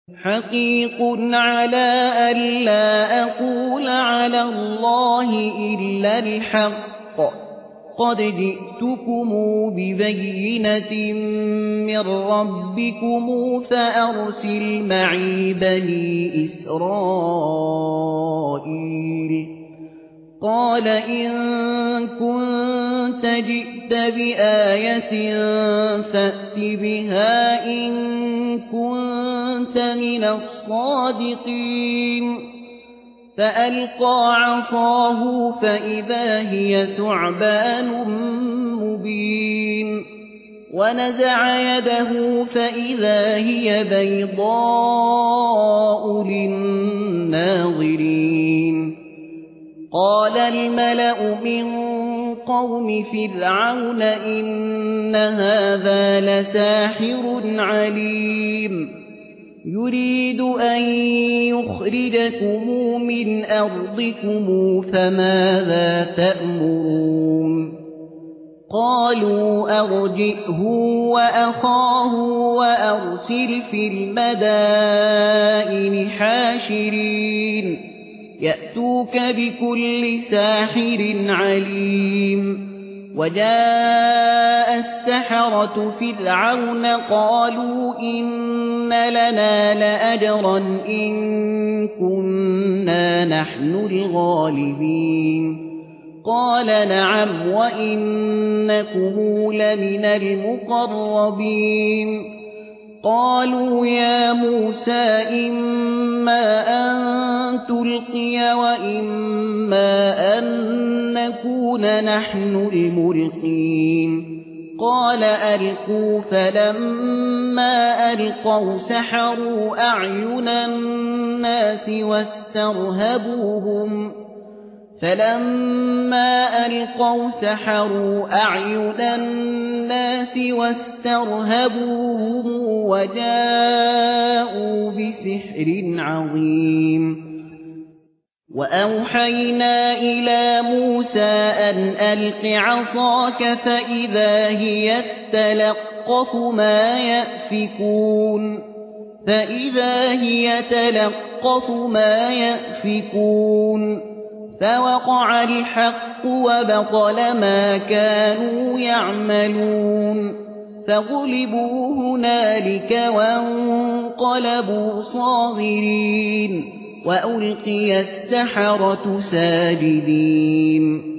حقيق على ألا أقول على الله إلا الحق قد جئتكم ببينة من ربكم فأرسل معي بني إسرائيل قال إن كنت جئت بآية فأت بها إن كنت من الصادقين فألقى عصاه فإذا هي ثعبان مبين ونزع يده فإذا هي بيضاء للناظرين قال الملأ من قوم فرعون إن هذا لساحر عليم يريد أن يخرجكم من أرضكم فماذا تأمرون قالوا أرجئه وأخاه وأرسل في المدائن حاشرين يأتوك بكل ساحر عليم وجاء السحرة فرعون قالوا إن لنا لأجرا إن كنا نحن الغالبين قال نعم وإنكم لمن المقربين قالوا يا موسى إما أن تلقي وإما أن نكون نحن الملقين قال ألقوا فلما ألقوا سحروا أعين الناس واسترهبوهم وجاءوا بسحر عظيم وأوحينا إلى موسى أن ألق عصاك فإذا هي تلقف ما يأفكون فوقع الحق وبطل ما كانوا يعملون فغلبوا هنالك وانقلبوا صاغرين وألقي السحرة ساجدين